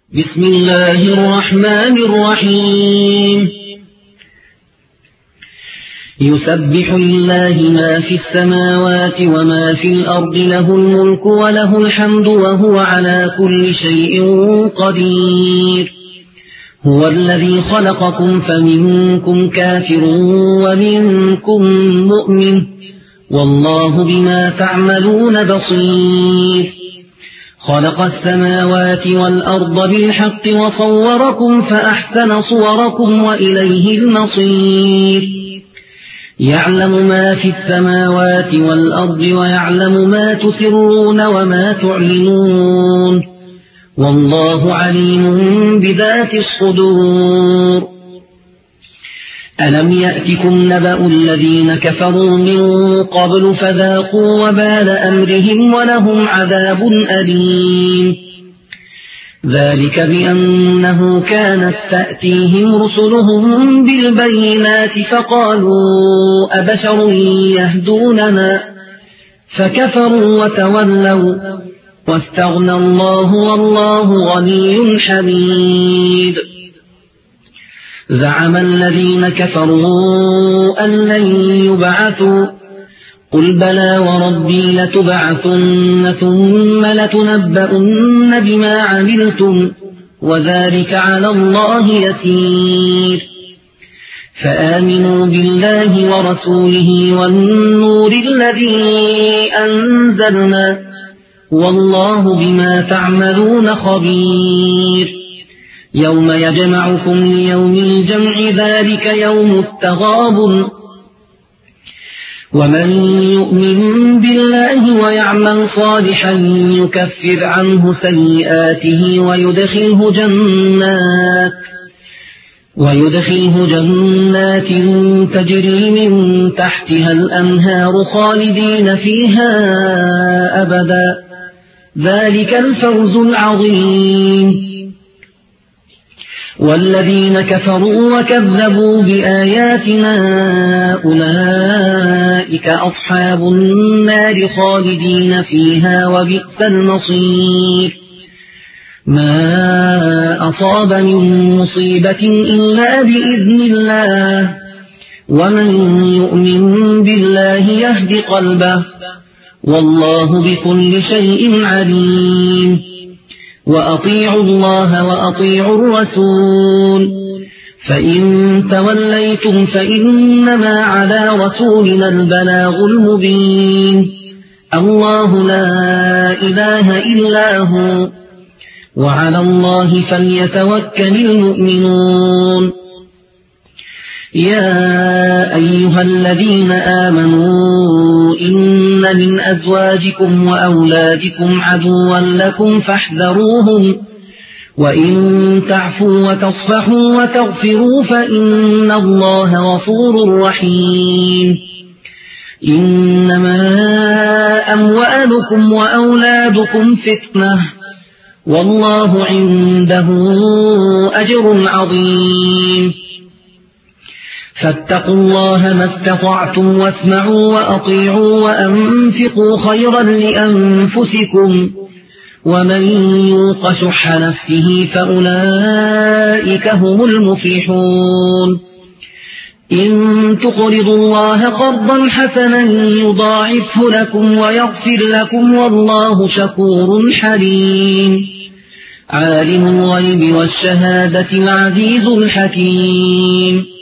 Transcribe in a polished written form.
بسم الله الرحمن الرحيم يسبح لله ما في السماوات وما في الأرض له الملك وله الحمد وهو على كل شيء قدير هو الذي خلقكم فمنكم كافر ومنكم مؤمن والله بما تعملون بصير خلق السماوات والأرض بالحق وصوركم فأحسن صوركم وإليه المصير يعلم ما في السماوات والأرض ويعلم ما تسرون وما تعلنون والله عليم بذات الصدور ألم يأتكم نبأ الذين كفروا من قبل فذاقوا وبال أمرهم ولهم عذاب أليم ذلك بأنه كانت تأتيهم رسلهم بالبينات فقالوا أبشر يهدوننا فكفروا وتولوا واستغنى الله والله غني حميد زعم الذين كفروا أن لن يبعثوا قل بلى وربي لتبعثن ثم لتنبؤن بما عملتم وذلك على الله يسير فآمنوا بالله ورسوله والنور الذي أنزلنا والله بما تعملون خبير يوم يجمعكم ليوم الجمع ذلك يوم التغابن ومن يؤمن بالله ويعمل صالحا يكفر عنه سيئاته ويدخله جنات تجري من تحتها الأنهار خالدين فيها أبدا ذلك الفوز العظيم والذين كفروا وكذبوا بآياتنا أولئك أصحاب النار خالدين فيها وبئس المصير ما أصاب من مصيبة إلا بإذن الله ومن يؤمن بالله يهد قلبه والله بكل شيء عليم وأطيعوا الله وأطيعوا الرسول فإن توليتم فإنما على رسولنا البلاغ المبين الله لا إله إلا هو وعلى الله فليتوكل المؤمنون يا أيها الذين آمنوا إن من أزواجكم وأولادكم عدوا لكم فاحذروهم وإن تعفوا وتصفحوا وتغفروا فإن الله غفور رحيم إنما أموالكم وأولادكم فتنة والله عنده أجر عظيم فاتقوا الله ما استطعتم واسمعوا وأطيعوا وأنفقوا خيرا لأنفسكم ومن يوق شح نفسه فأولئك هم المفلحون إن تقرضوا الله قرضا حسنا يضاعفه لكم ويغفر لكم والله شكور حليم عالم الغيب والشهادة العزيز الحكيم